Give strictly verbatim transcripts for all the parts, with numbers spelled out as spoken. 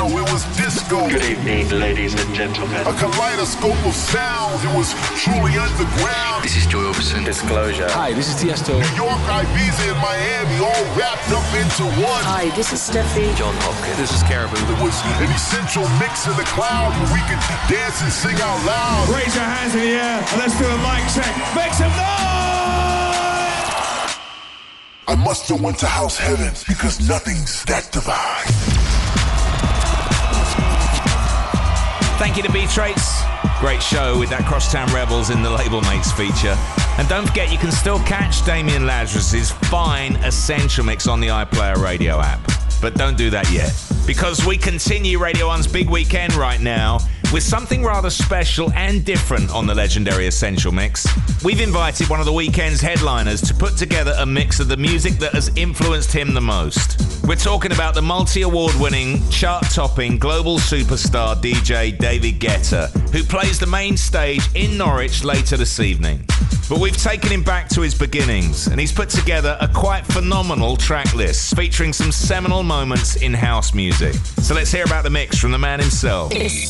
techno, it was disco. Good evening, ladies and gentlemen. A kaleidoscope of sounds, it was truly underground. This is Joy Orbison. Disclosure. Hi, this is Tiesto. New York, Ibiza, and Miami all wrapped up into one. Hi, this is Steffi. John Hopkins. This is Caribou. It was an essential mix in the cloud where we could dance and sing out loud. Raise your hands in the air and let's do a mic check. Make some noise! I must have went to house heaven because nothing's that divine. Thank you to Beatrace. Great show with that Crosstown Rebels in the Label Mates feature. And don't forget, you can still catch Damian Lazarus's fine Essential Mix on the iPlayer radio app. But don't do that yet, because we continue Radio one's big weekend right now with something rather special and different on the legendary Essential Mix. We've invited one of the weekend's headliners to put together a mix of the music that has influenced him the most. We're talking about the multi-award-winning, chart-topping global superstar D J David Guetta, who plays the main stage in Norwich later this evening. But we've taken him back to his beginnings, and he's put together a quite phenomenal track list featuring some seminal moments in house music. So let's hear about the mix from the man himself.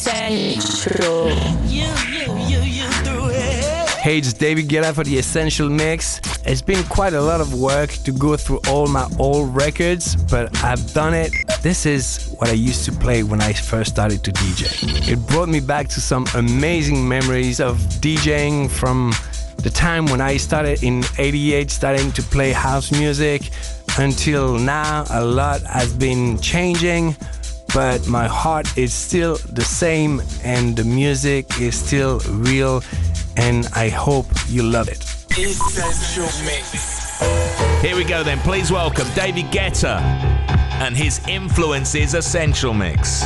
Essential. You, you, you, you do it. Hey, it's David Guetta for the Essential Mix. It's been quite a lot of work to go through all my old records, but I've done it. This is what I used to play when I first started to D J. It brought me back to some amazing memories of DJing from the time when I started in eighty-eight, starting to play house music, until now. A lot has been changing, but my heart is still the same and the music is still real, and I hope you love it. Essential Mix. Here we go then. Please welcome David Guetta and his Influences Essential Mix.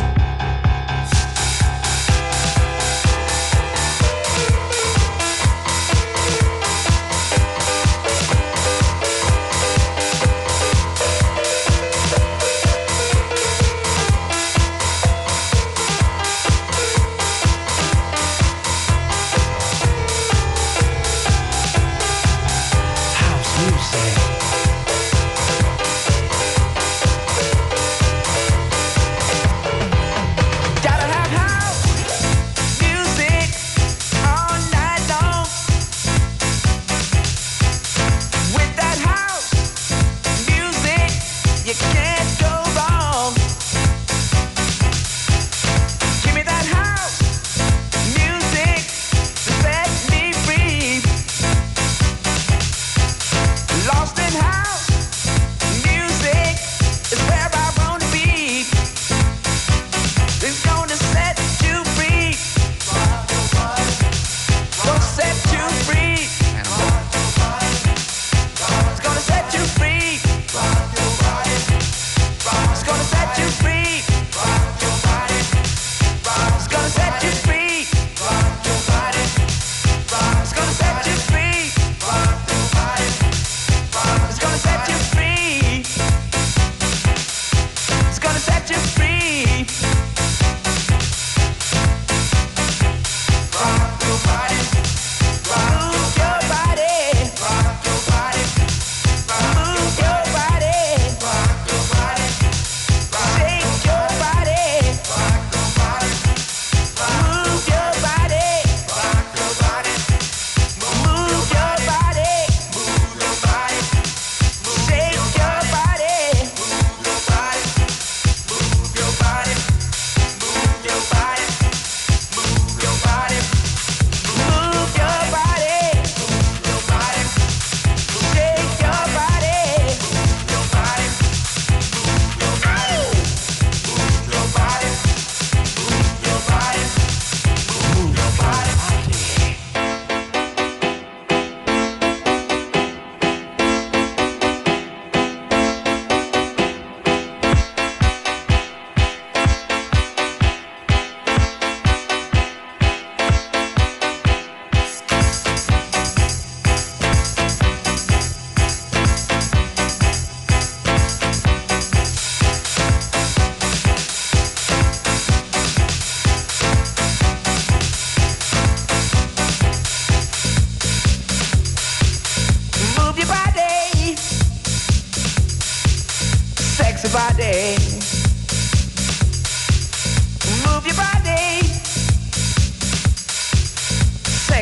sexy body.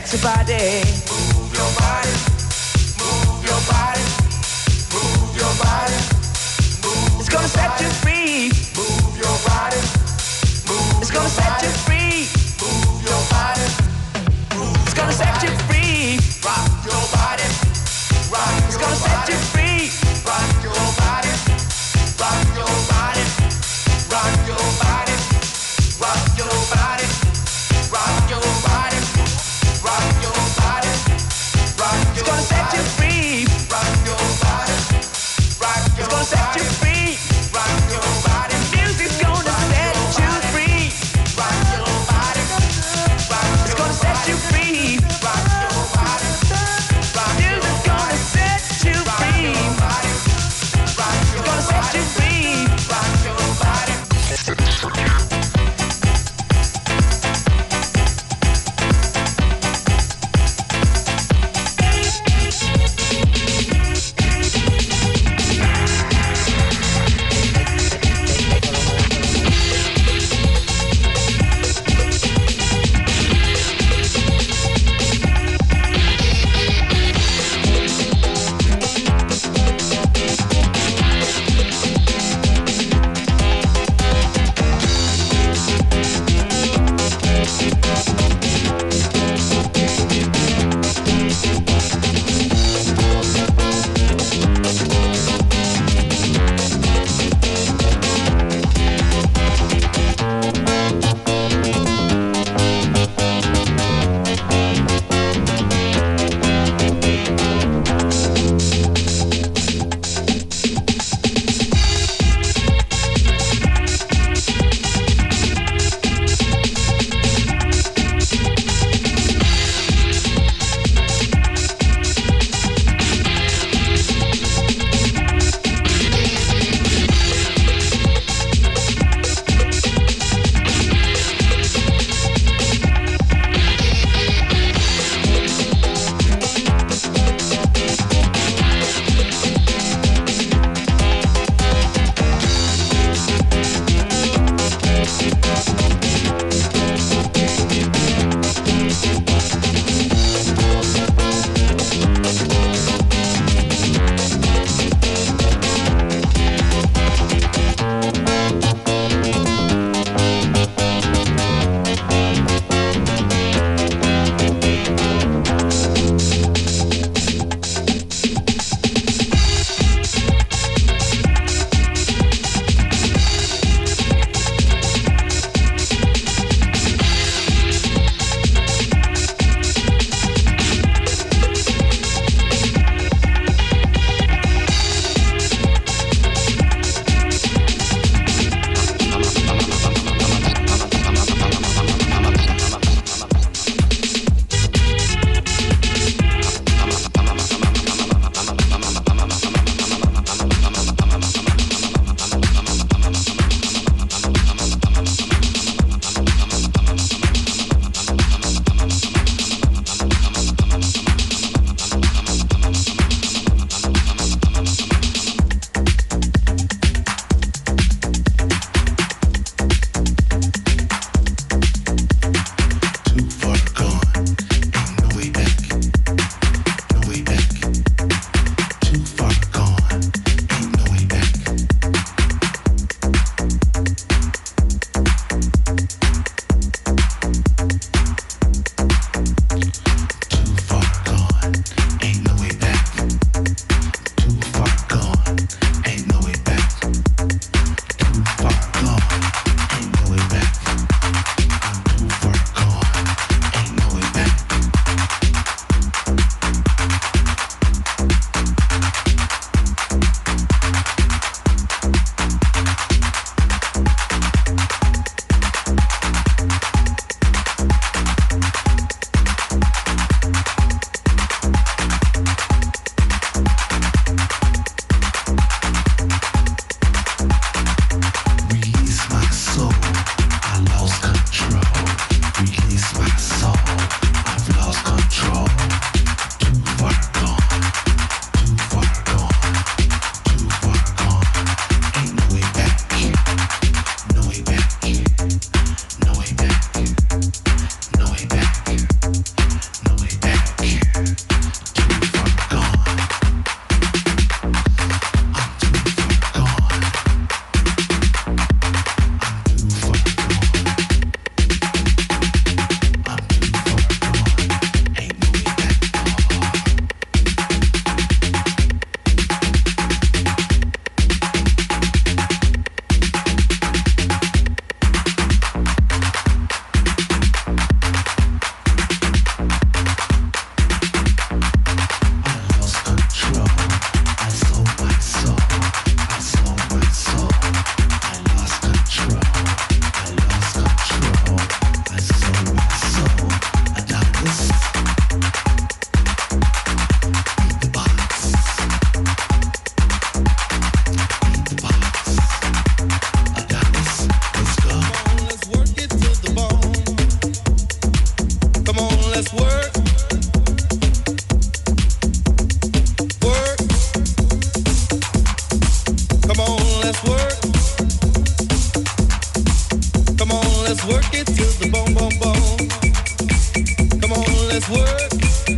sexy body. Move your body, move your body, move your body. Move it's gonna set you free. Move your body, move it's gonna set you free. Move your body, it's gonna set you free. Rock your body, rock it's gonna set you free. Rock your body, rock your body, rock your body, rock your body, rock your body, rock your body, rock your body. It's gonna set you free. Rock your work it to the bone, bone, bone. Come on, let's work.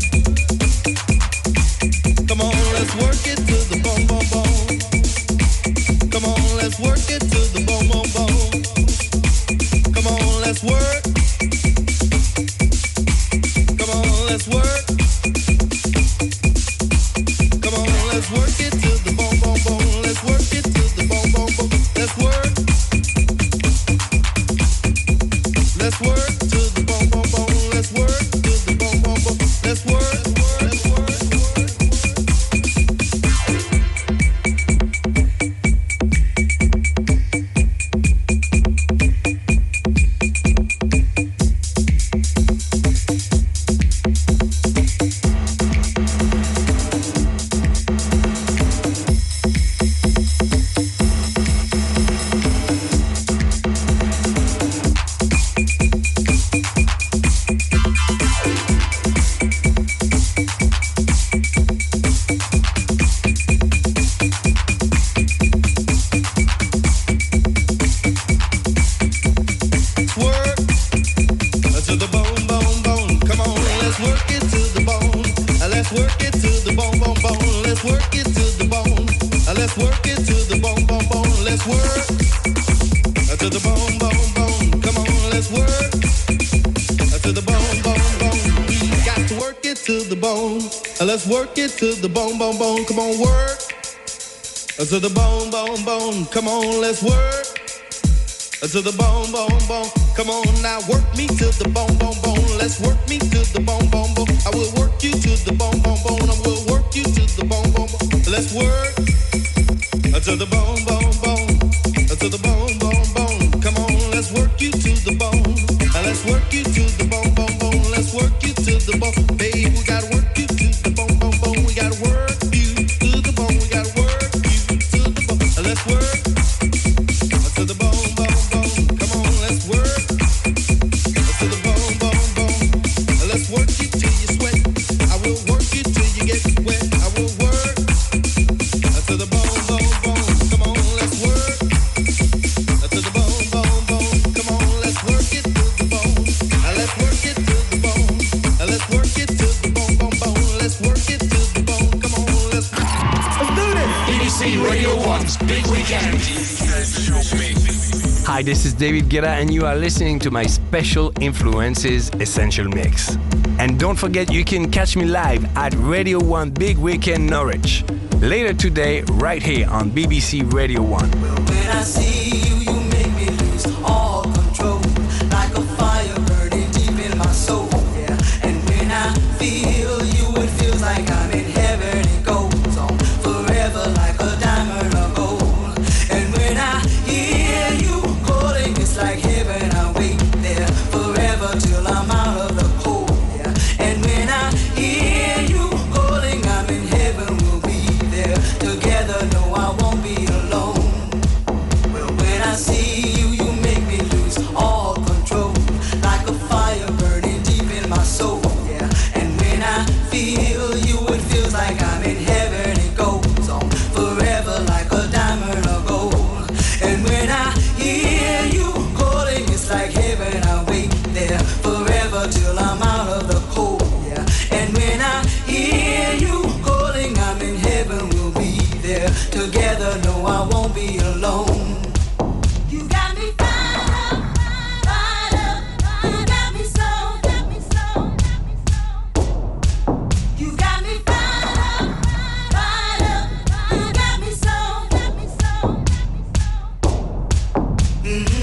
Come on, let's work it to the bone, bone, bone. Come on, let's work it to the bone, bone, bone. Come on, let's work. Come on, let's work. Come on, let's work it to the bone, bone, bone. Let's work it to the bone, bone, bone. Let's work. Let's work to the bone, bone, bone. Let's work to the bone, bone, bone. Let's work. Let's work. Let's work it to the bone, bone, bone. Come on, work to the bone, bone, bone. Come on, let's work to the bone, bone, bone. Come on now, work me to the bone, bone, bone. Let's work me to the bone, bone, bone. I will work you to the bone, bone, bone. I will work you to the bone, bone, bone. Let's work to the bone, bone, bone. To the bone, bone, bone. Come on, let's work you to the bone. Let's work you to the bone, bone, bone. Let's work you to the bone, babe. We gotta work you to the bone, bone, bone. We gotta work you to the bone. We gotta work you to the bone. Let's work to the bone, bone, bone. Come on, let's work to the bone, bone, bone. Let's work you till you sweat. I will work you till you get wet. I will work to the bone, bone, bone. Come on, let's work to the bone, bone, bone. Come on, let's work it to the bone. Let's work it to the bone. Let's work it to the bone, bone, bone. Let's work it to the bone. Come on, let's let's do this. B B C Radio one's Big Weekend. Hi, this is David Guetta, and you are listening to my Special Influences Essential Mix. And don't forget, you can catch me live at Radio one Big Weekend Norwich later today, right here on B B C Radio one. Well, when I see you, you make me lose all control, like a fire burning deep in my soul. Yeah, and when I feel you, it feels like I'm in heaven. It goes on forever, like a diamond or gold. And when I hear you calling, it's like heaven. I wait there forever till I'm out of the cold. Yeah, and when I hear you calling, I'm in heaven. We'll be there together. No, I won't be alone. Well, when I see you, you make me lose all control, like a fire burning deep in my soul. Yeah, and when I feel you, it feels like I'm in heaven. It goes on forever, like a diamond or gold. And when I hear you calling, it's like heaven. I wait there forever till I'm out of the cold. Yeah, and when I hear you calling, I'm in heaven. We'll be there together. No, I won't be alone. You got me fired up, fired up. You got me so, got me so, got me so. You got me fired up, fired up. You got me so, got me so, got me so.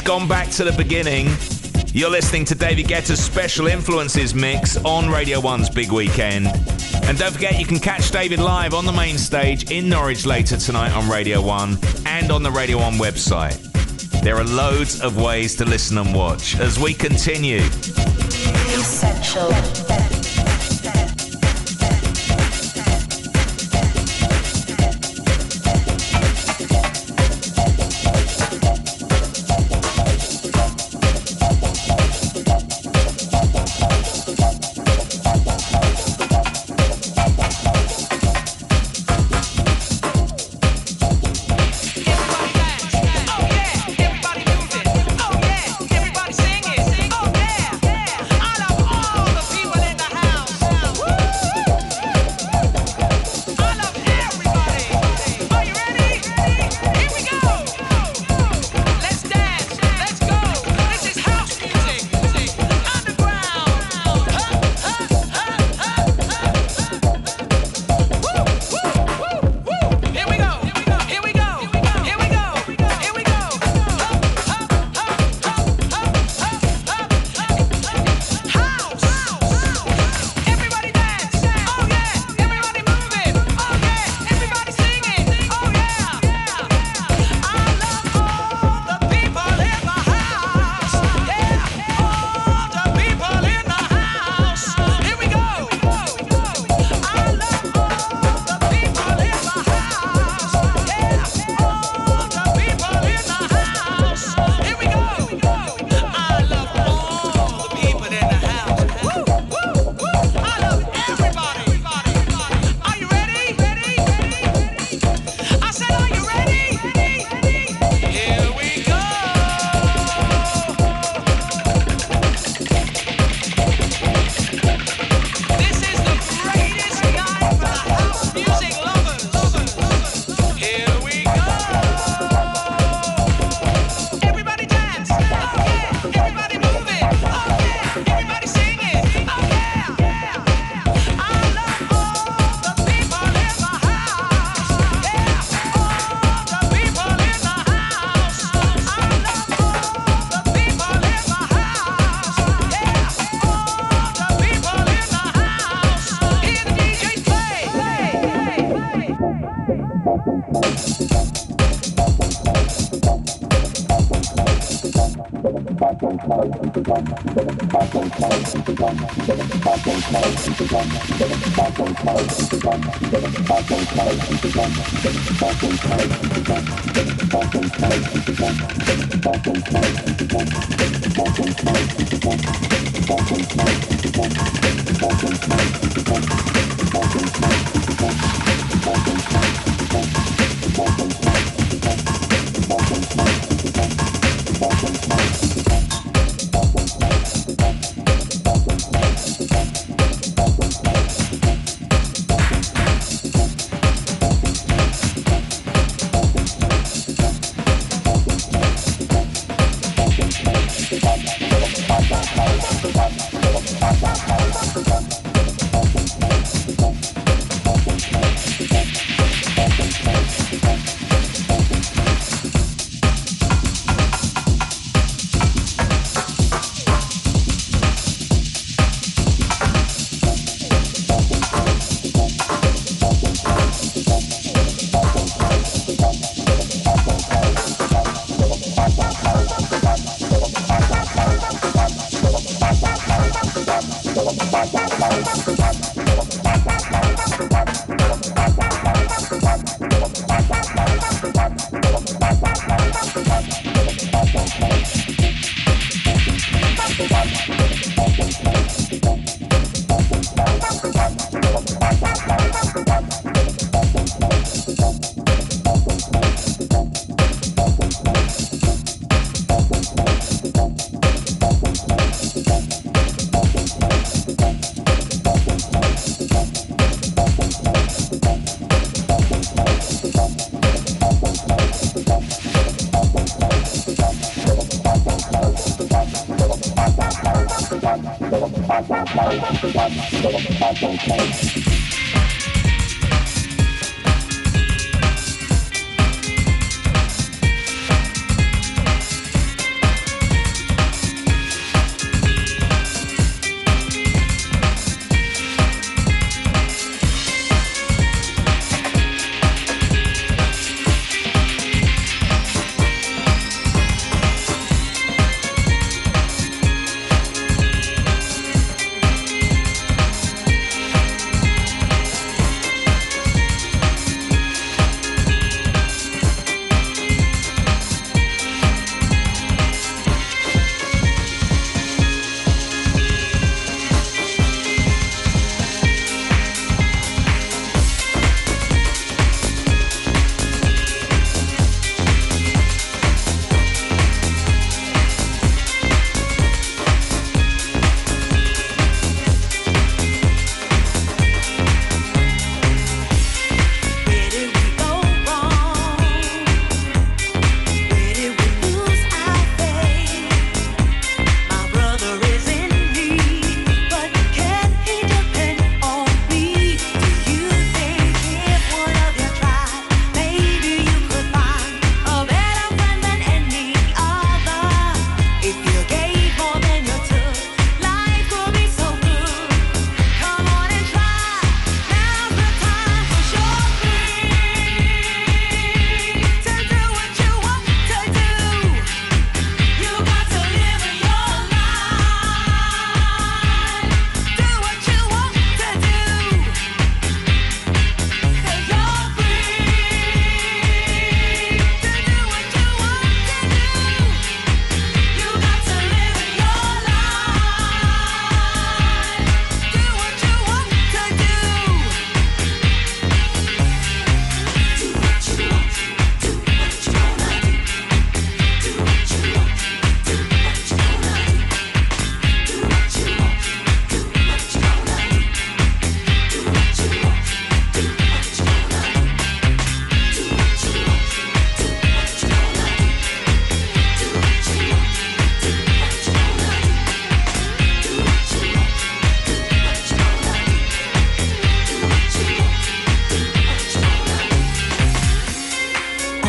gone back to the beginning. You're listening to David Guetta's Special Influences mix on Radio one's Big Weekend. And don't forget, you can catch David live on the main stage in Norwich later tonight on Radio one and on the Radio one website. There are loads of ways to listen and watch as we continue. Essential.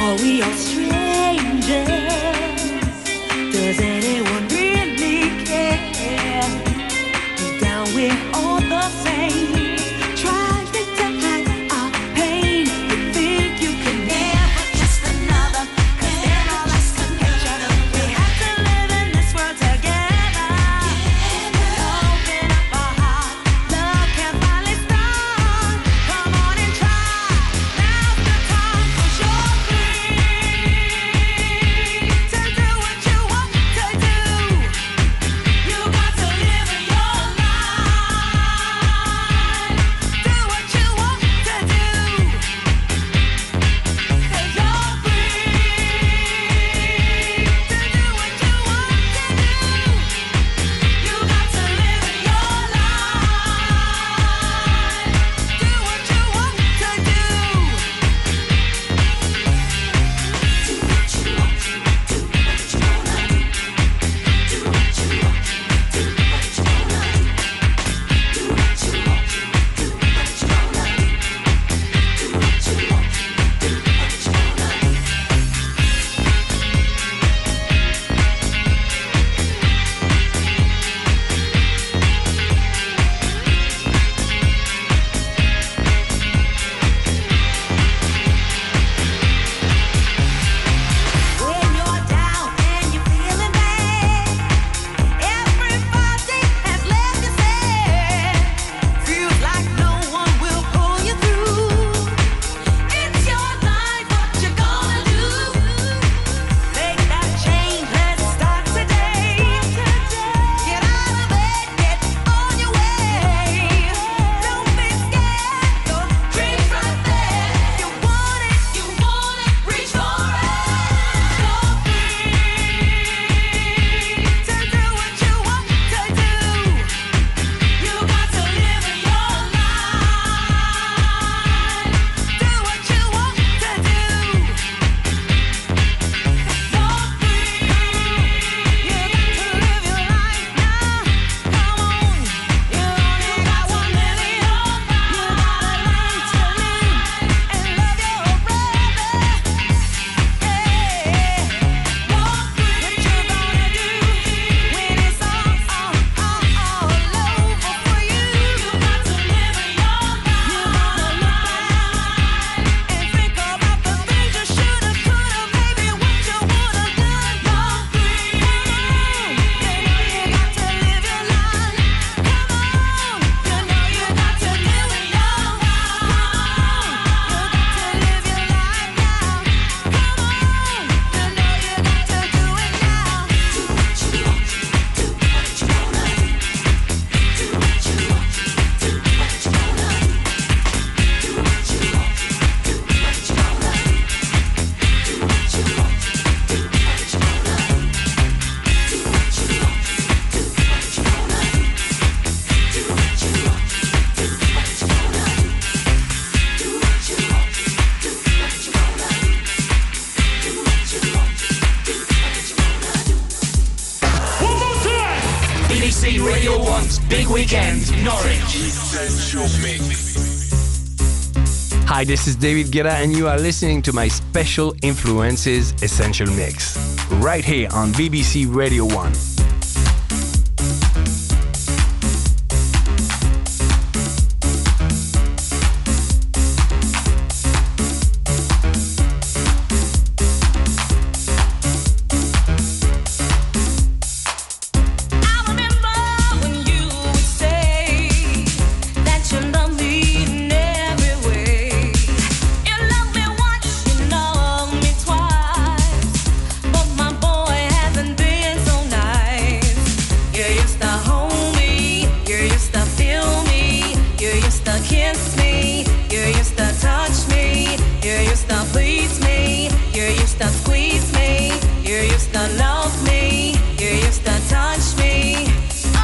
Are we all strangers? Does anyone really care? Deep down we're all the same. Trying to hide our pain. You think you can never trust another, 'cause they're all less than each other. We have to live in this world together. Open up our heart, love can finally start. Come on and try. Now's the time, 'cause you're free to do what you want to do. You got to live your life. Do what you want to do. 'Cause you're free to do what you want to do. You got to live your life. Do what you want to do. Do what you want to do. What you wanna do. Do what you want to do. What you wanna do. Do what you want to do. What you wanna do. Do what you want to do. What you wanna do. When you're down and you're feeling bad, everybody has left you sad. Feels like no one will pull you through. It's your life, what you gonna do? Make that change, let's start today. Get out of bed, get on your way. Don't be scared, your dreams right there. You want it, you want it, reach for it. You're free to do what you want to do. You got to live your life. Do what you want to do. You're free. You got to live your life now. Come on, you only got one million. You gotta learn to live and love your brother. Hey, you're free. What you gonna do when it's all, all, all, all over for you? You got to live your life. You wanna look back and think about the things you shoulda, coulda, maybe what you woulda done. You're free. Come on, you know you got to live your life. Come on, you know you got to live your life. Come on, you got to live your life now. Come on, you know you got to do it now. Do what you want to do, what you wanna do. Do what you want to do, what you wanna do. Do what you want to do, what you wanna do. Do what you want to do, what you wanna do. Do what you want to do, what you wanna do. Do what you want to do, what you wanna do. Do what you want to do, what you wanna do. Do what you want to do, what you wanna do. One more time. B B C Radio one's Big Weekend, Norwich. Hi, this is David Guetta, and you are listening to my Special Influences Essential Mix, right here on B B C Radio one. I remember when you would say that you love me in every way. You love me once, you love me twice, but my boy hasn't been so nice. You used to hold me, you used to feel me, you used to kiss me, you used to touch me, you used to please me, you used to squeeze me, you used to love me, you used to touch me. Oh,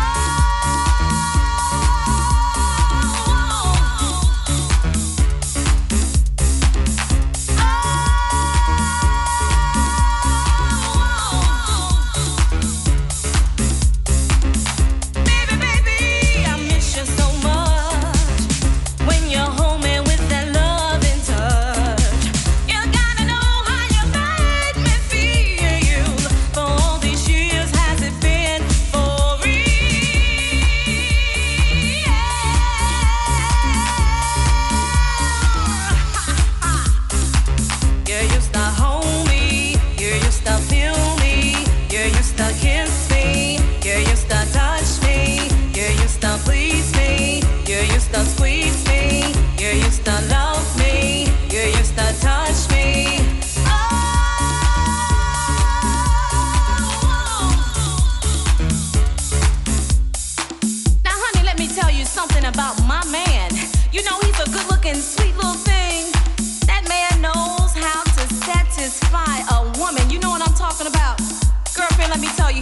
baby, baby, I miss you so much. When you're home and with that love and touch, you gotta know how you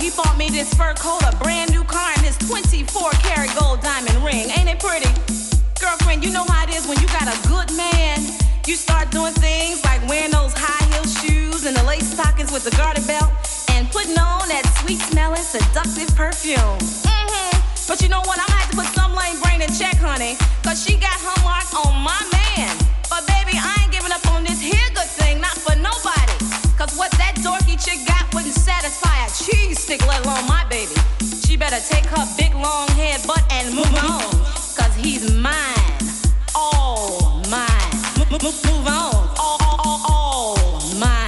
he bought me this fur coat, a brand new car, and this twenty-four karat gold diamond ring. Ain't it pretty? Girlfriend, you know how it is when you got a good man. You start doing things like wearing those high heel shoes and the lace stockings with the garter belt and putting on that sweet-smelling, seductive perfume. Mm-hmm. But you know what? I'm gonna have to put some lame brain in check, honey, cause she got her mark on my man. But baby, I ain't giving up on this here good thing, not for nobody. Cause what that dorky chick got wouldn't satisfy a cheese stick, let alone my baby. She better take her big long head butt and move on, cause he's mine, all mine. Move, move, move on, all, all, all, all mine.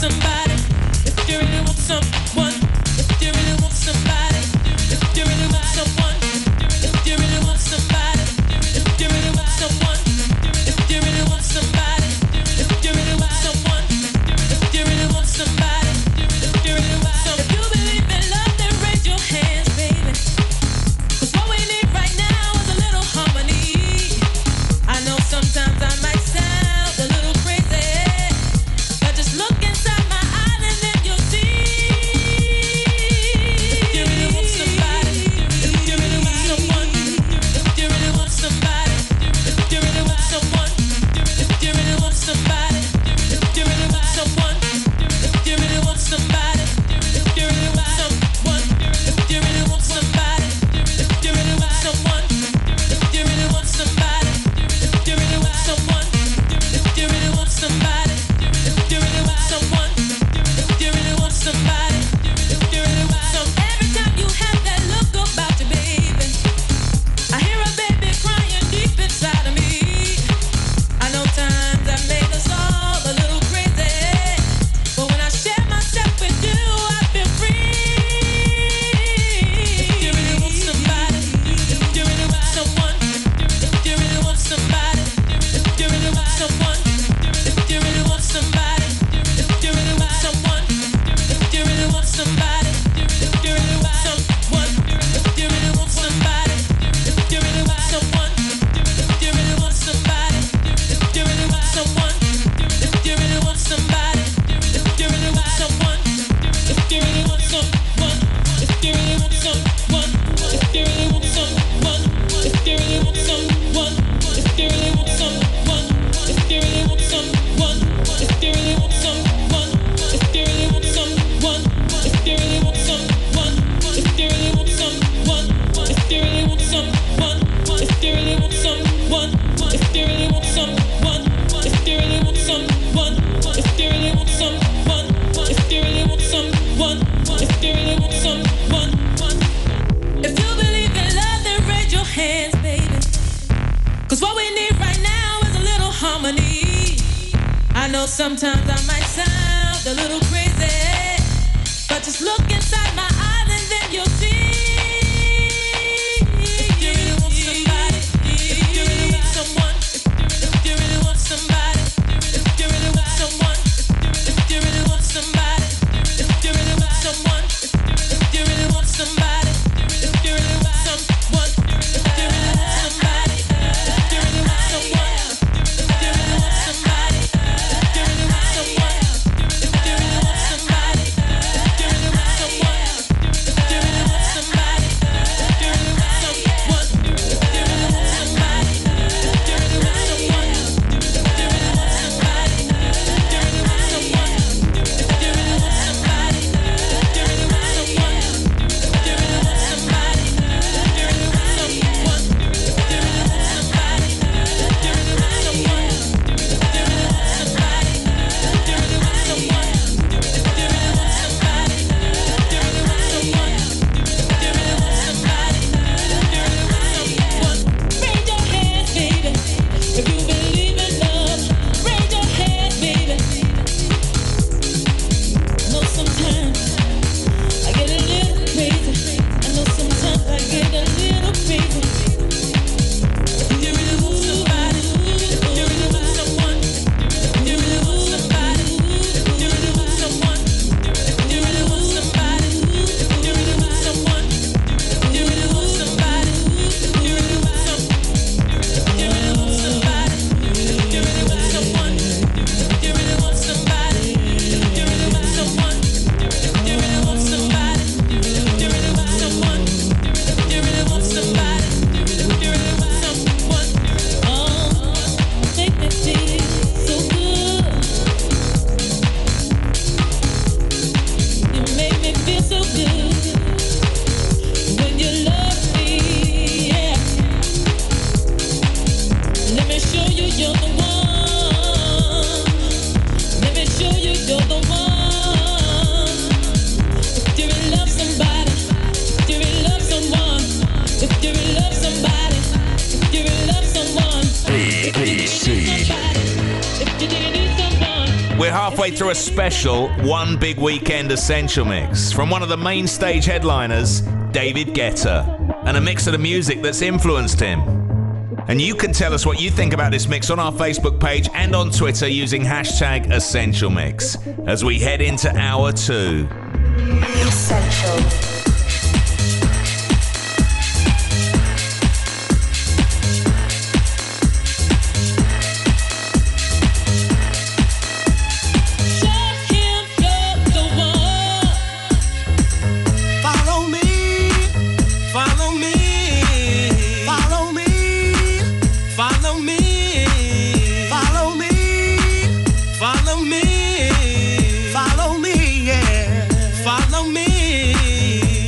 somebody, if you really want someone, if you really want somebody, if you really want someone, if you really want somebody, if you really want someone, if you really want somebody, if you really want someone, if you really want somebody, if you really want some, if you believe in love, then raise your hands, baby. 'Cause what we need right now is a little harmony. I know sometimes I might sound a little crazy, but just look inside my eyes and then you'll see. If you really want somebody, if you really want someone, if you really want somebody, if you really want someone, if you really want somebody, if you really want someone, if you really want somebody, if you really want someone, if you really want somebody, if you really want someone, if you really want somebody, if you really want someone, if you really want somebody, if you really want someone, if you really want somebody, if you really want some. Every time you have that look about you, baby, I hear a baby crying deep inside of me. I know times I made us all a little crazy, but when I share myself with you, I feel free. If you really want somebody, if you really want someone, if you really want somebody, if you really want someone, if you really want somebody, if you really want someone, if you really want somebody, if you really want someone, if you really want somebody, if you really want someone, if you really want somebody, if you really want someone, if you really want somebody, if you really want someone, if you really want someone, if you really want someone, if you really want someone, if you really want someone, if you really want someone, if you really want someone, if you really want someone, if you really want someone, if you really want someone, if you really want someone, if you really want someone, if you really want someone, if you really want someone, if you really want someone, if you really want someone, if you really want someone, if you really want someone. If you believe in love, then raise your hands, baby. 'Cause what we need right now is a little harmony. I know sometimes I might sound a little crazy, but just look inside my eyes and then you'll see. If you really want somebody, if you really want someone, if you really want somebody, if you really want someone, if you really want somebody, if you really want someone, if you really want somebody, if you really want someone, if you really want somebody, if you really want somebody, if you really want someone, if you really want somebody, if you really want someone, if you really want somebody, if you really want someone. halfway through a special One Big Weekend Essential Mix from one of the main stage headliners, David Guetta, and a mix of the music that's influenced him. And you can tell us what you think about this mix on our Facebook page and on Twitter using hashtag Essential Mix as we head into hour two. Essential. Follow me,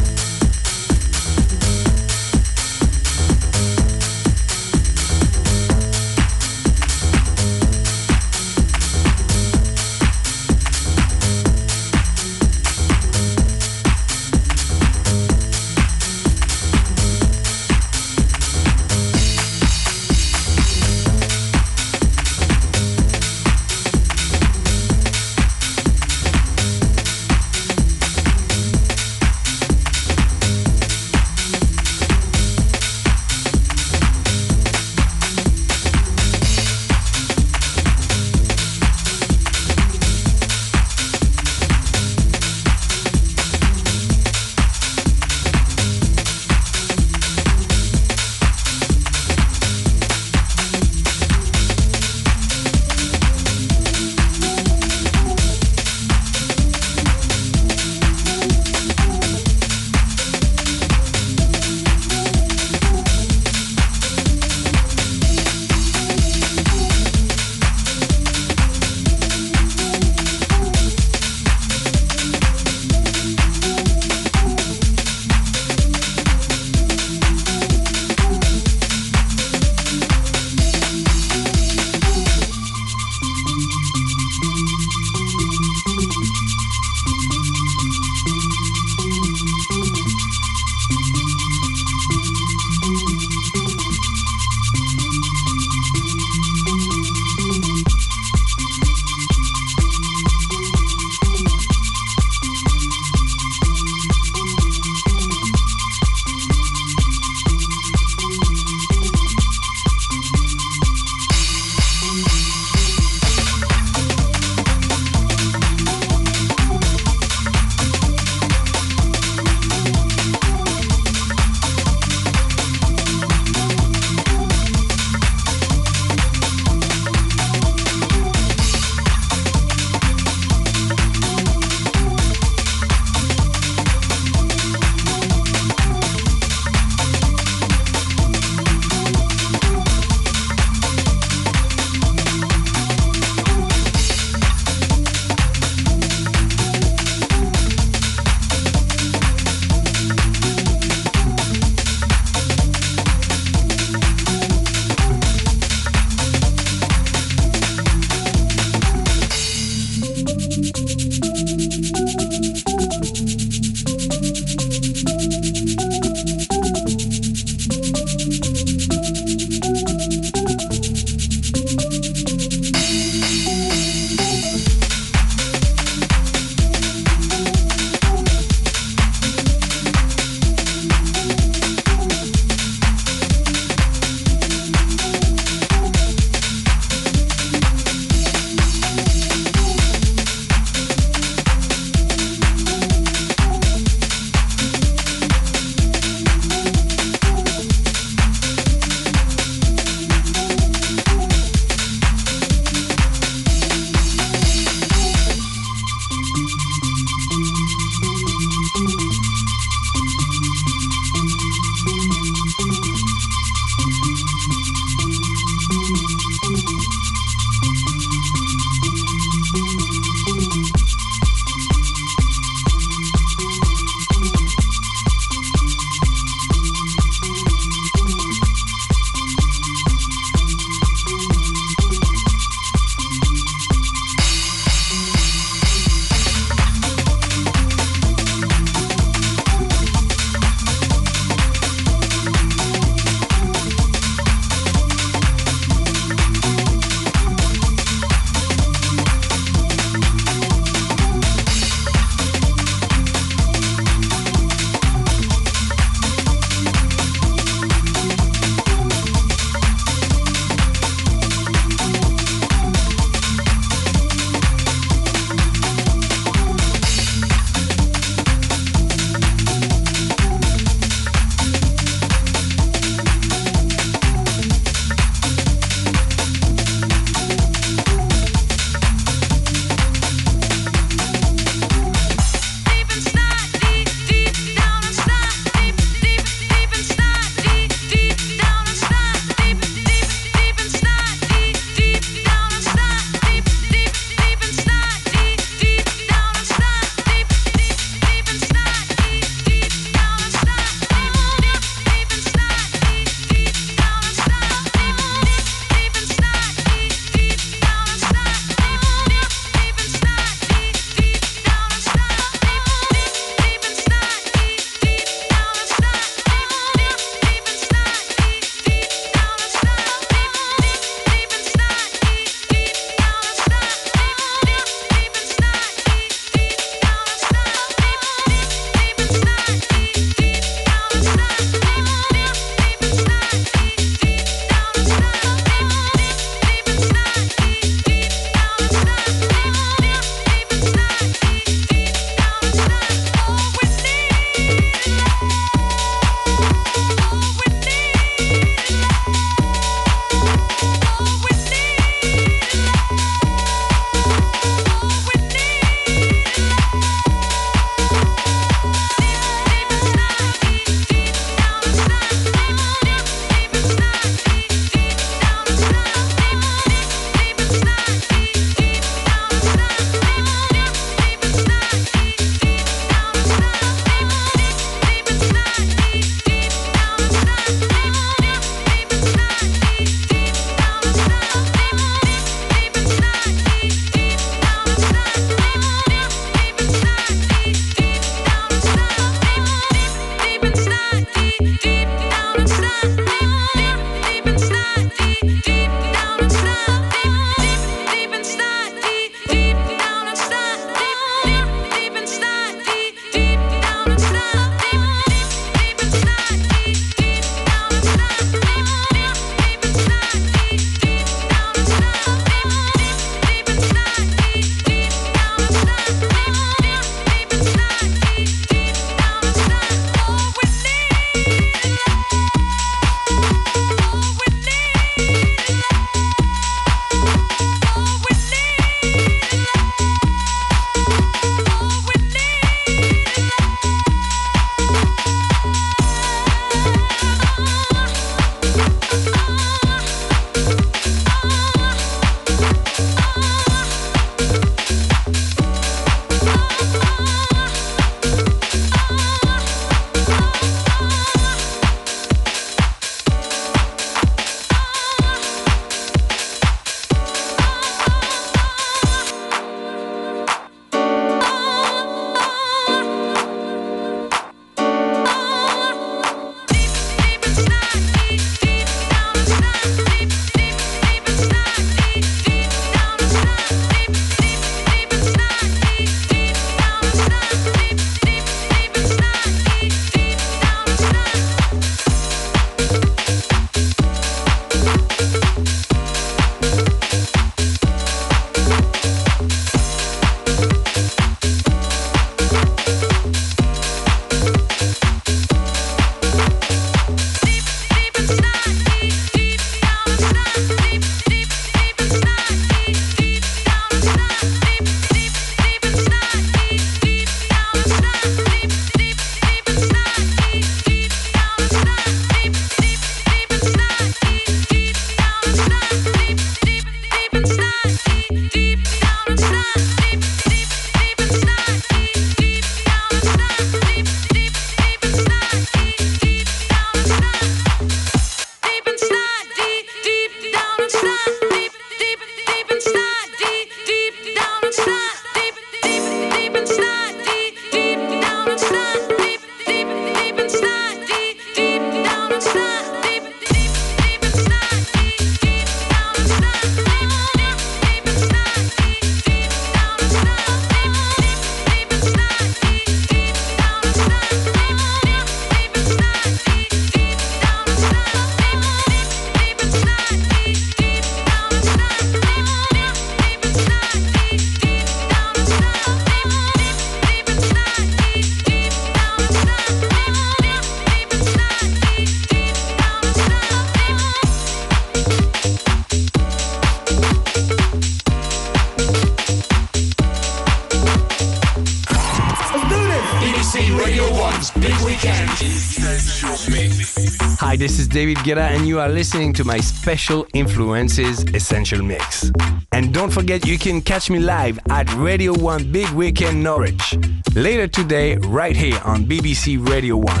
Hi, this is David Guetta, and you are listening to my Special Influences Essential Mix. And don't forget, you can catch me live at Radio one Big Weekend Norwich later today, right here on B B C Radio one.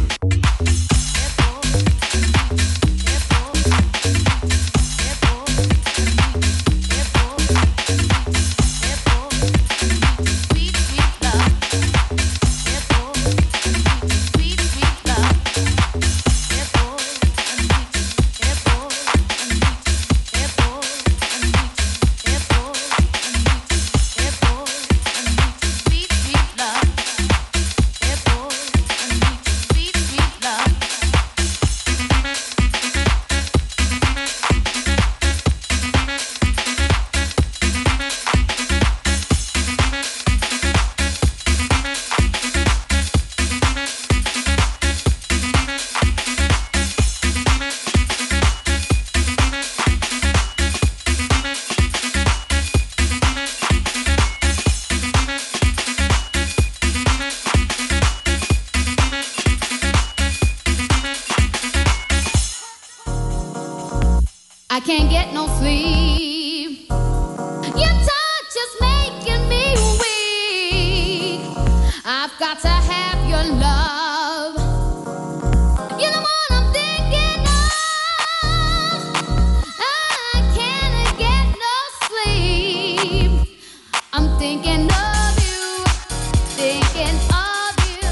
I can't get no sleep. Your touch is making me weak. I've got to have your love. You're the one I'm thinking of. I can't get no sleep. I'm thinking of you, thinking of you.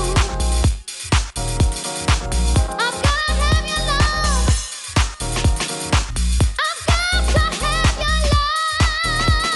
I've got to have your love. I've got to have your love.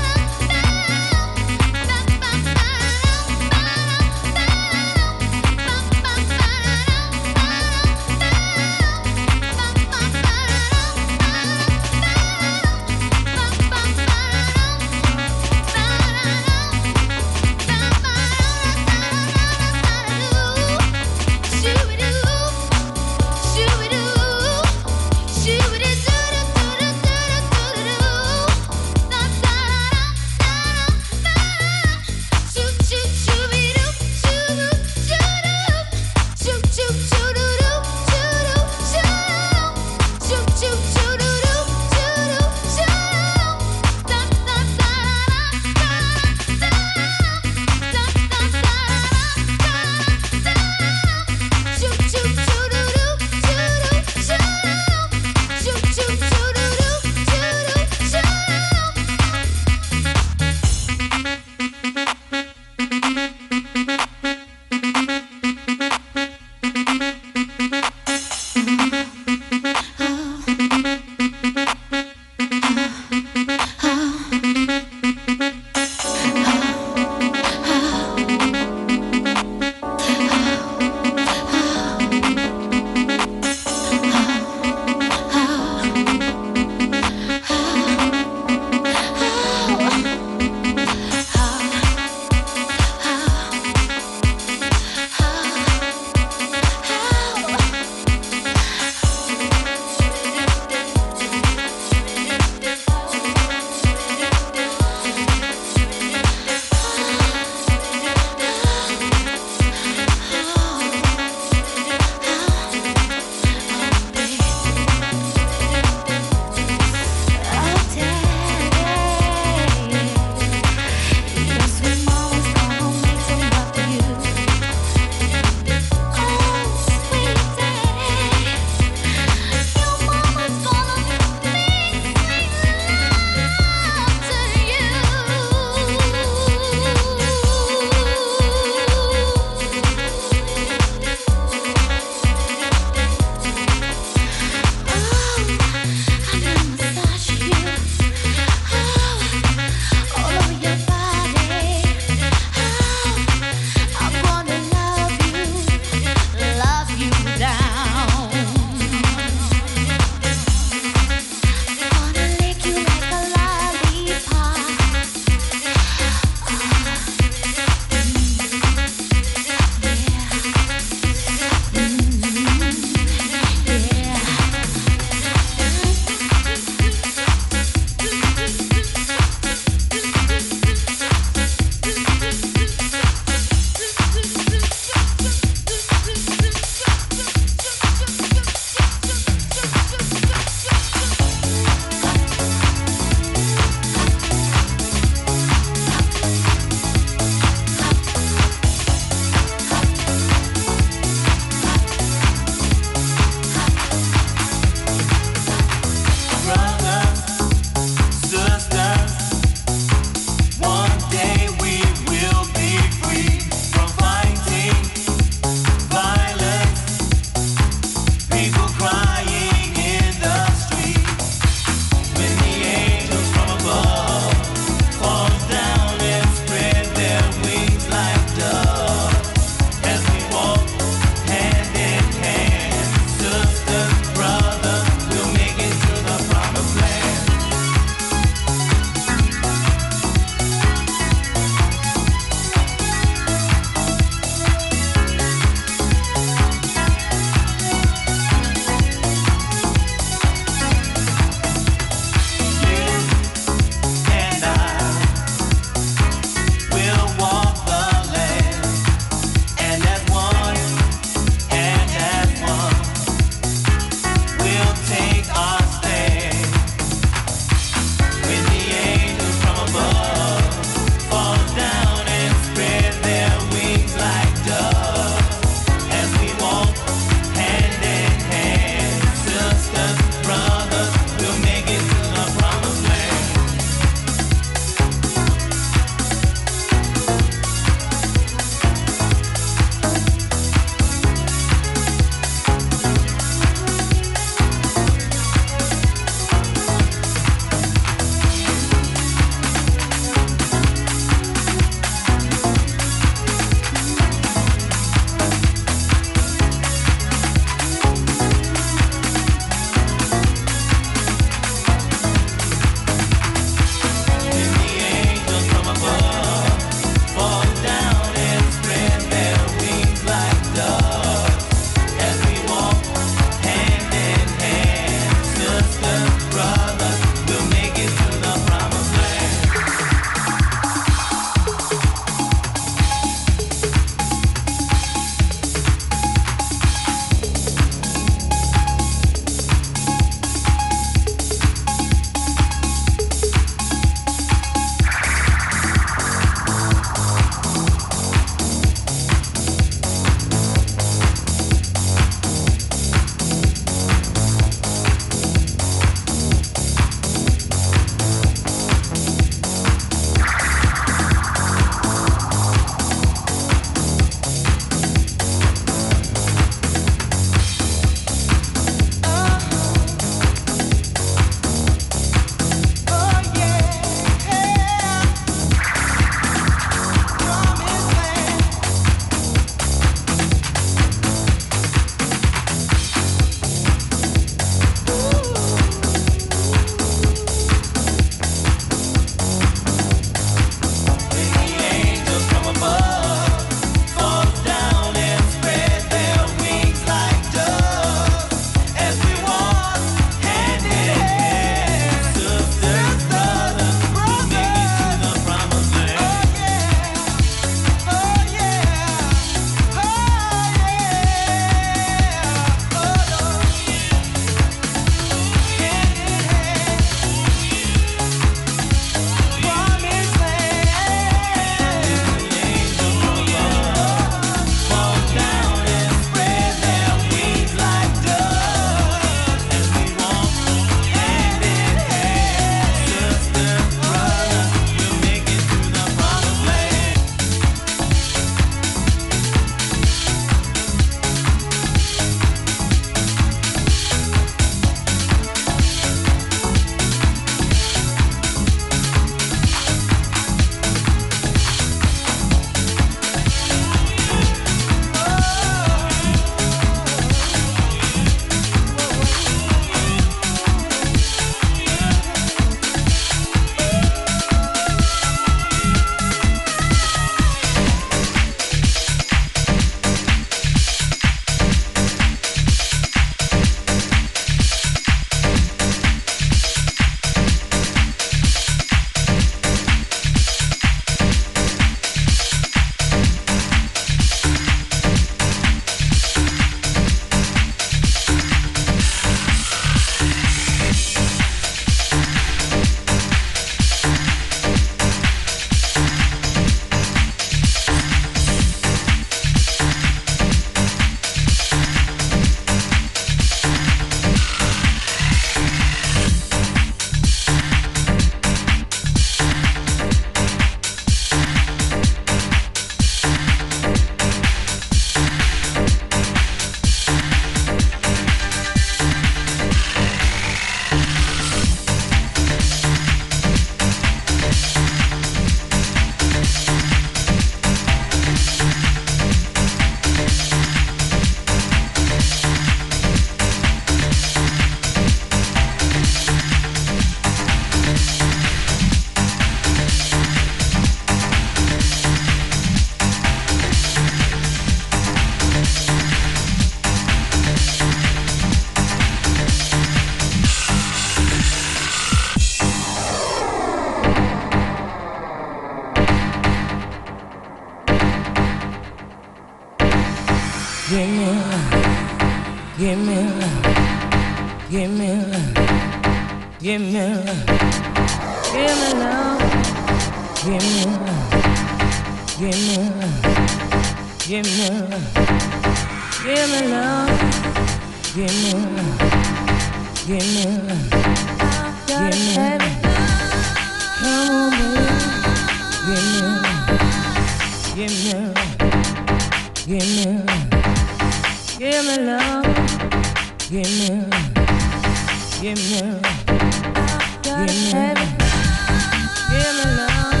give me love, give me love, give me love, give me love, give me love, give me love, give me love, give me love, give me love, give me love, give me love, come on baby, give me love, give me love, give me love. Give me love, give me love, give me love, give me love, give me love,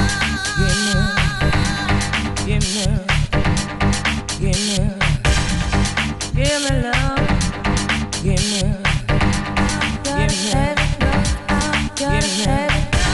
give me love, give me love, give me love, give me love, give me love, give me love, give me love.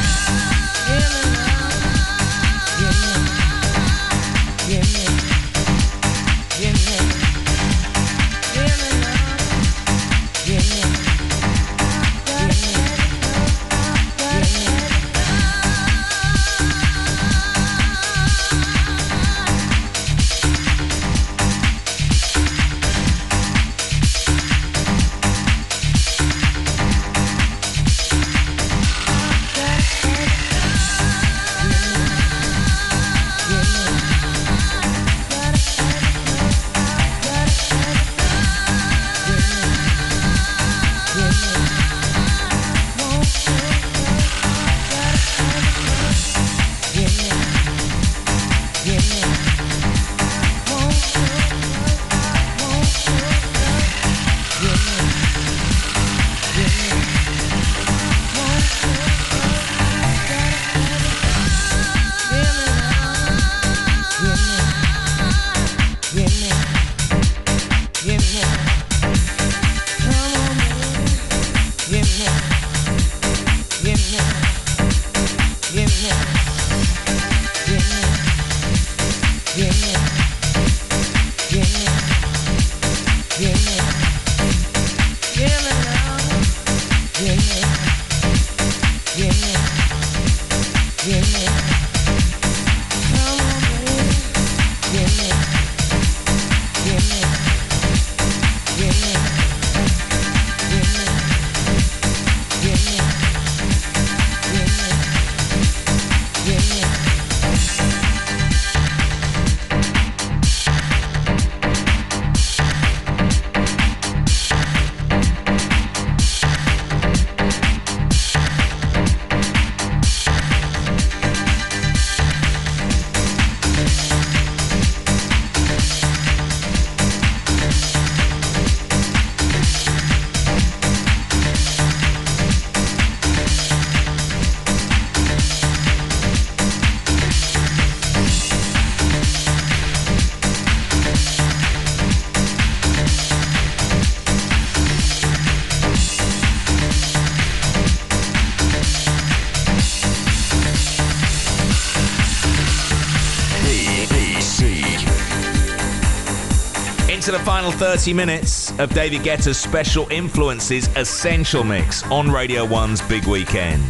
Into the final thirty minutes of David Guetta's Special Influences Essential Mix on Radio one's Big Weekend.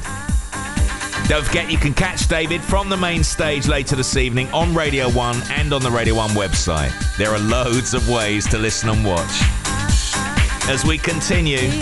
Don't forget you can catch David from the main stage later this evening on Radio one and on the Radio one website. There are loads of ways to listen and watch. As we continue,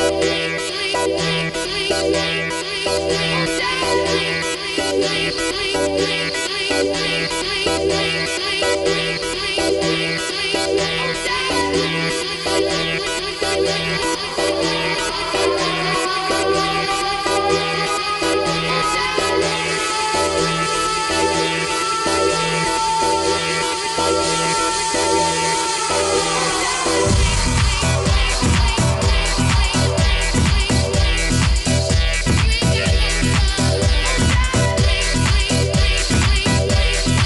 Thank you.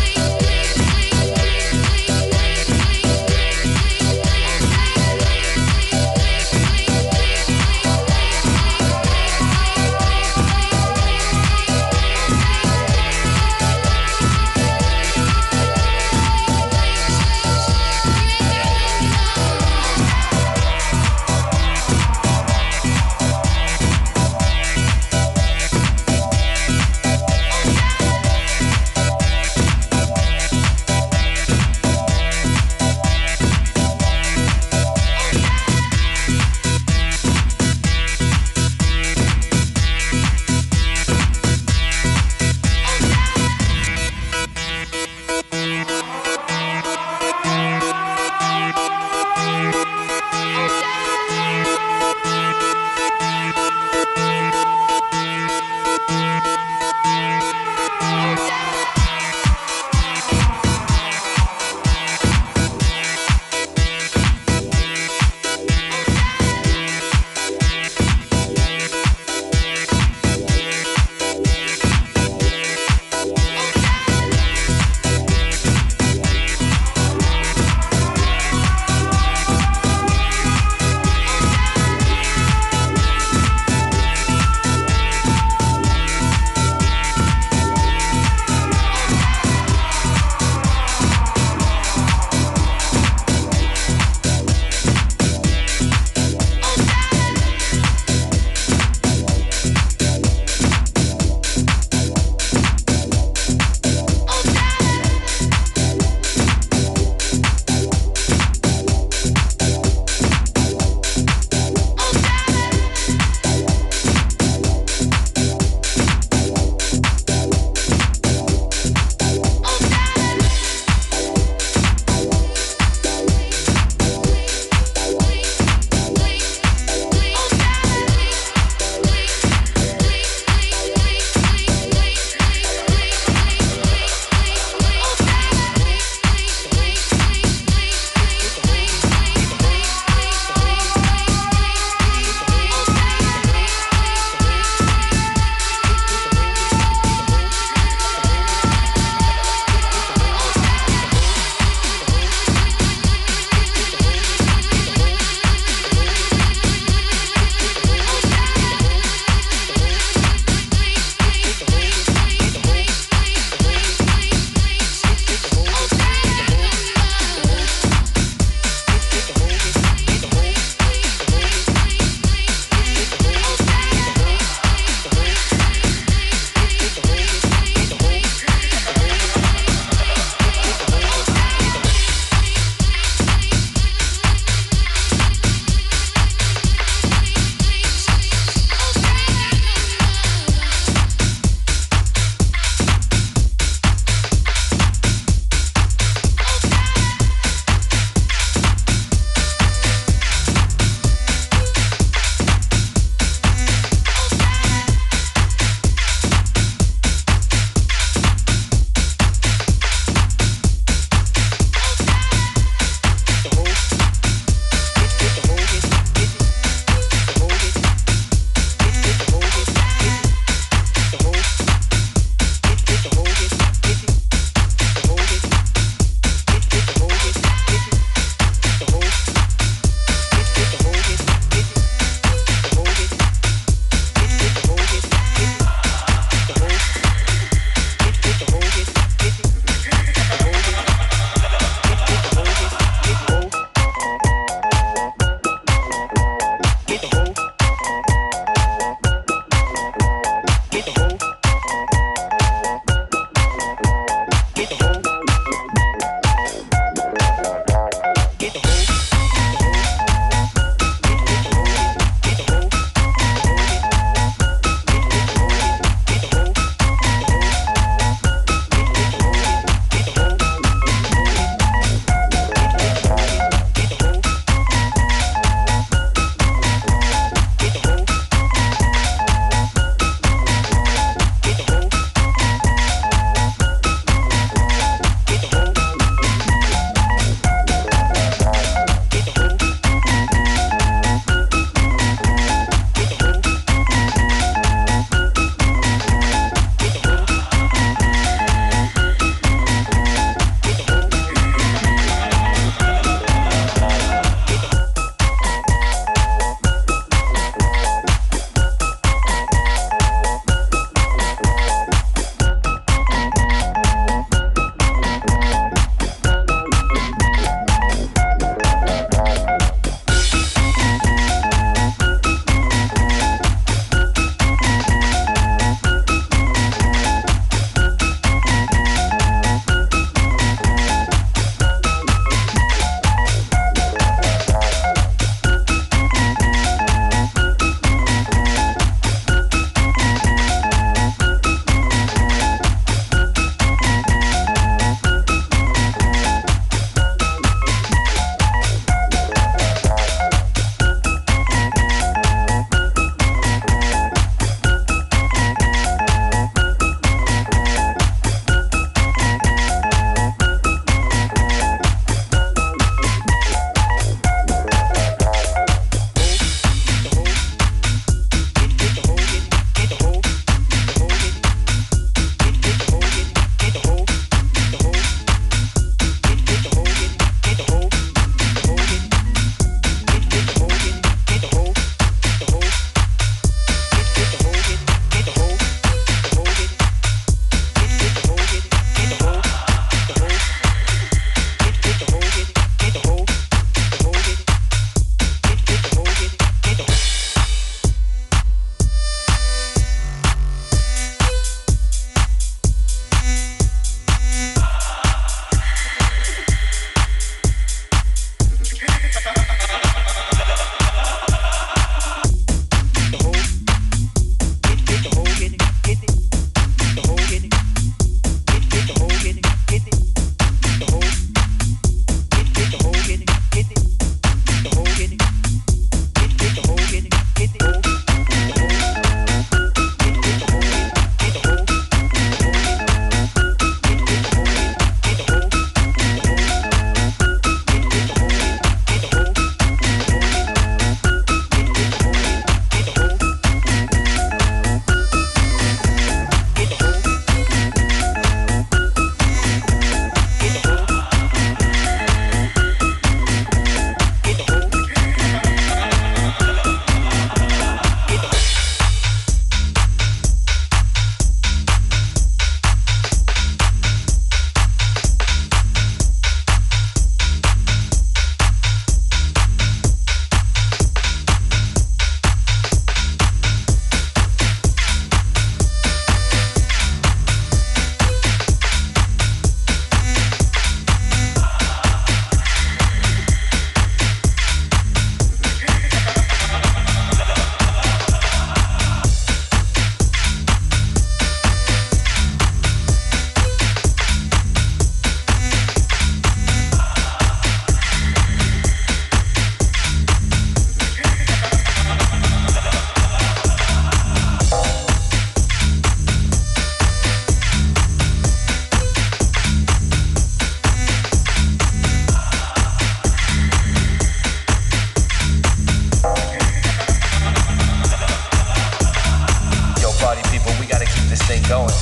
this thing going.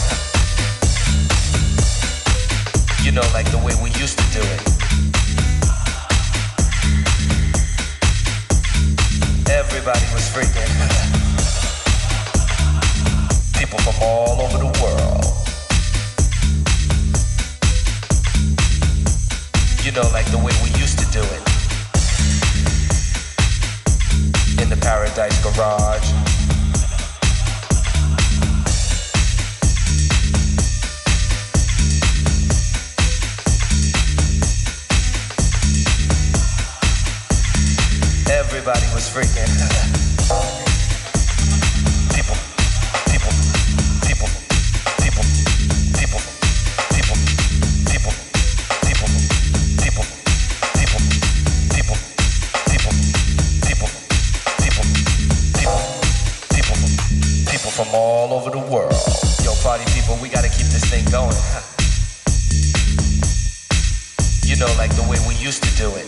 You know, like the way we used to do it. Everybody was freaking. People from all over the world. You know, like the way we used to do it. In the Paradise Garage. Everybody was freaking. People, people, people, people, people, people, people, people, people, people, people, people, people, people, people, people, people from all over the world. Yo, party people, we gotta keep this thing going. You know, like the way we used to do it.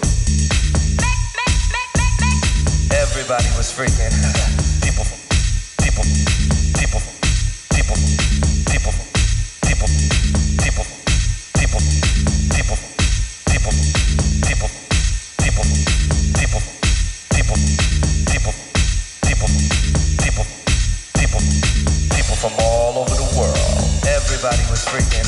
Everybody was freaking. People, people, people, people, people, people, people, people, people, people, people, people, people, people, people, people, people, people, people from all over the world. Everybody was freaking.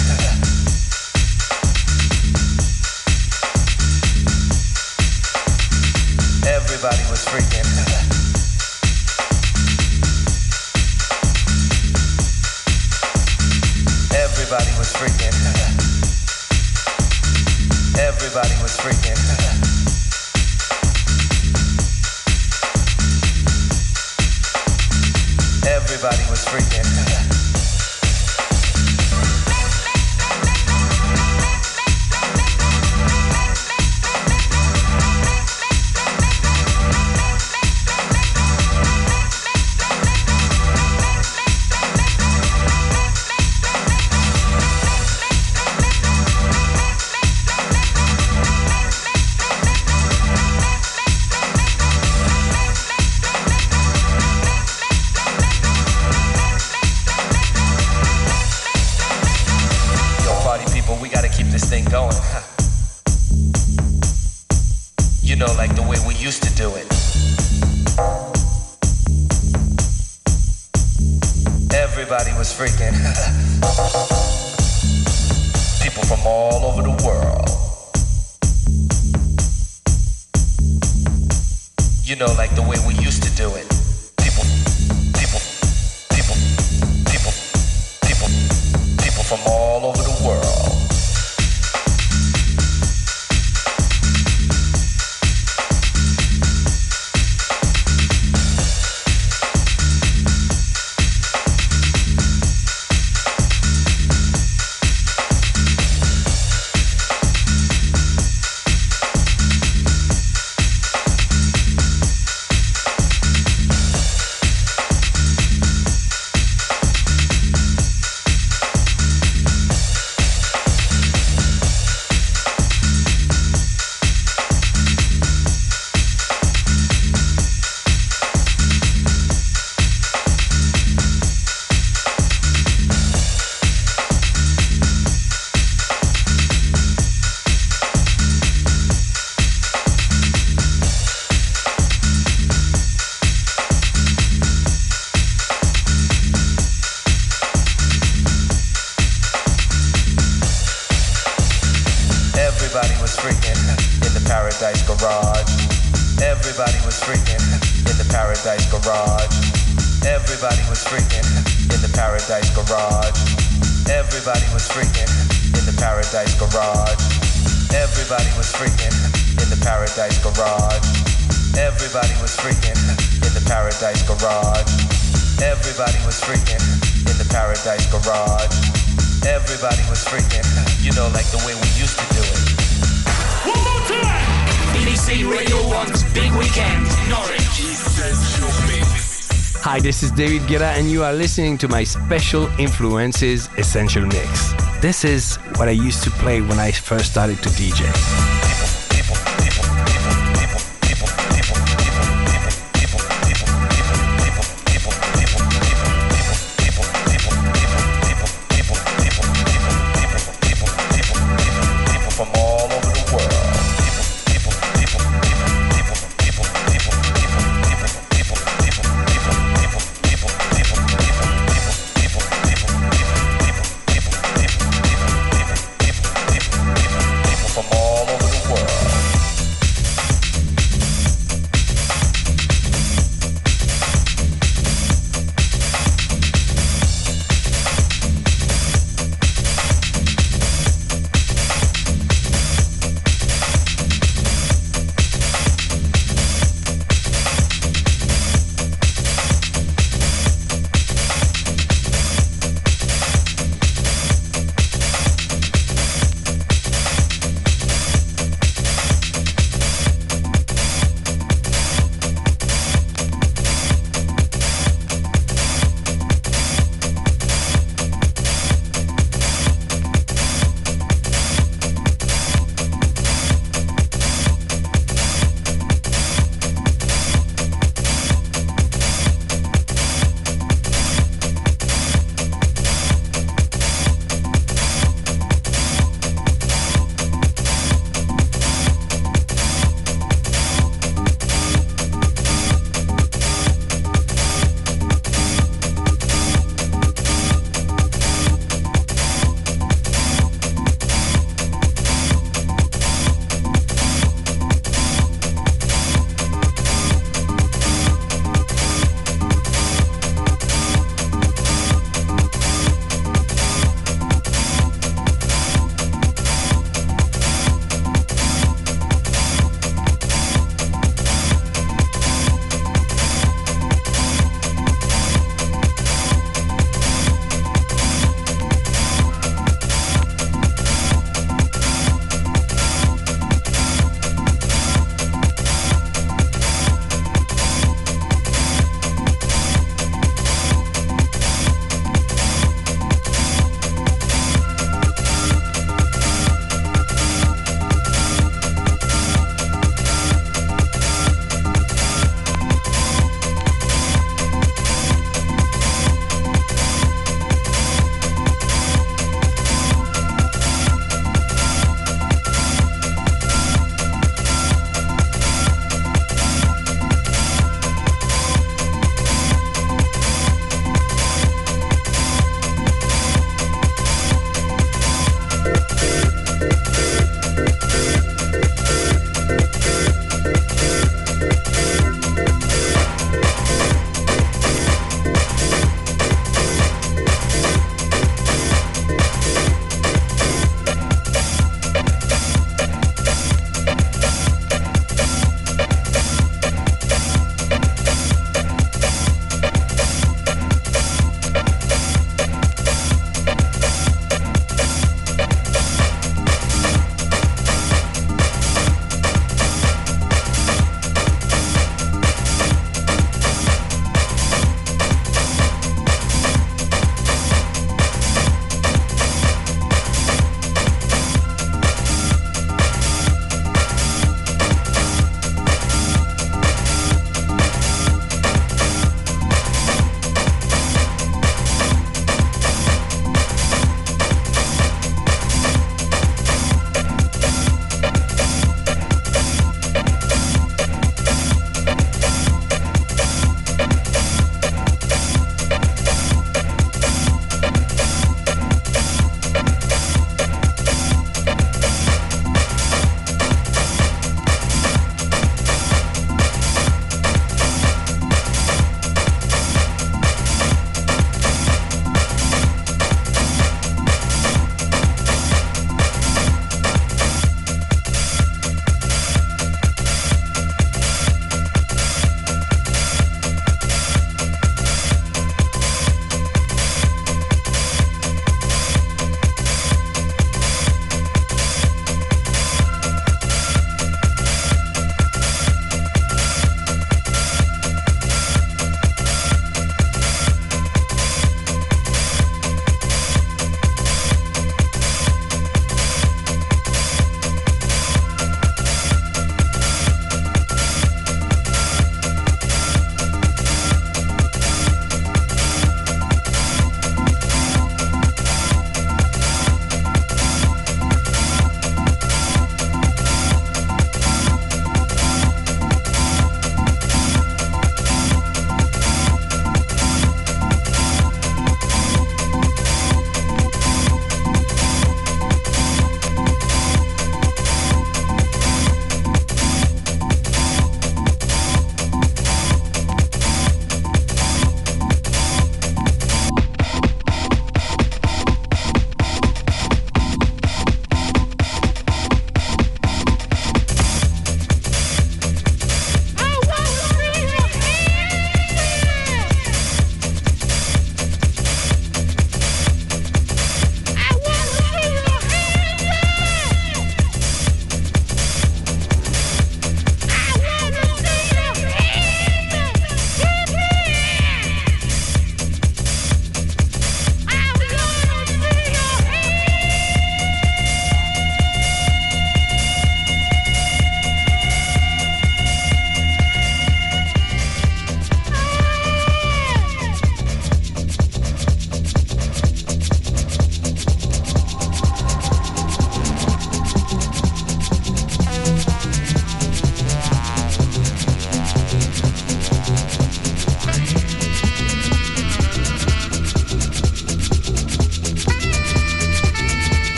Everybody was freaking. Everybody was freaking. Everybody was freaking. Everybody was freaking. You know, like the way we used to do it. Everybody was freaking. People from all over the world. You know, like the way we used to do it. People, people, people, people, people, people from all over the world. Everybody was freaking in the Paradise Garage. Everybody was freaking in the Paradise Garage. Everybody was freaking in the Paradise Garage. Everybody was freaking in the Paradise Garage. Everybody was freaking in the Paradise Garage. Everybody was freaking in the Paradise Garage. Everybody was freaking in the Paradise Garage. Everybody was freaking, you know, like the way we used to do it. One more time! B B C Radio one's Big Weekend, Norwich. Essential Mix. Hi, this is David Guetta, and you are listening to my Special Influences Essential Mix. This is what I used to play when I first started to D J.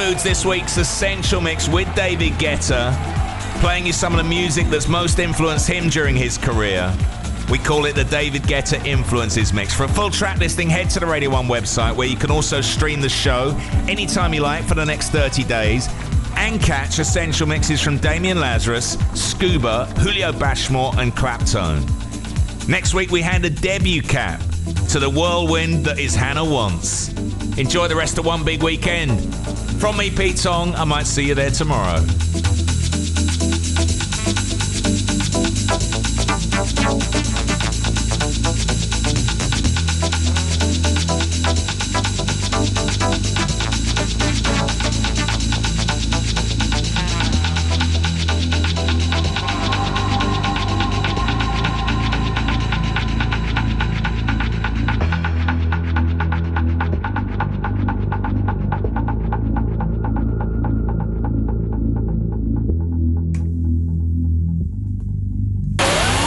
concludes this week's Essential Mix with David Guetta, playing you some of the music that's most influenced him during his career. We call it the David Guetta Influences Mix. For a full track listing, head to the Radio one website, where you can also stream the show anytime you like for the next thirty days and catch essential mixes from Damian Lazarus, Scuba, Julio Bashmore and Claptone. Next week we hand a debut cap to the whirlwind that is Hannah Wants. Enjoy the rest of One Big Weekend. From me, Pete Tong, I might see you there tomorrow.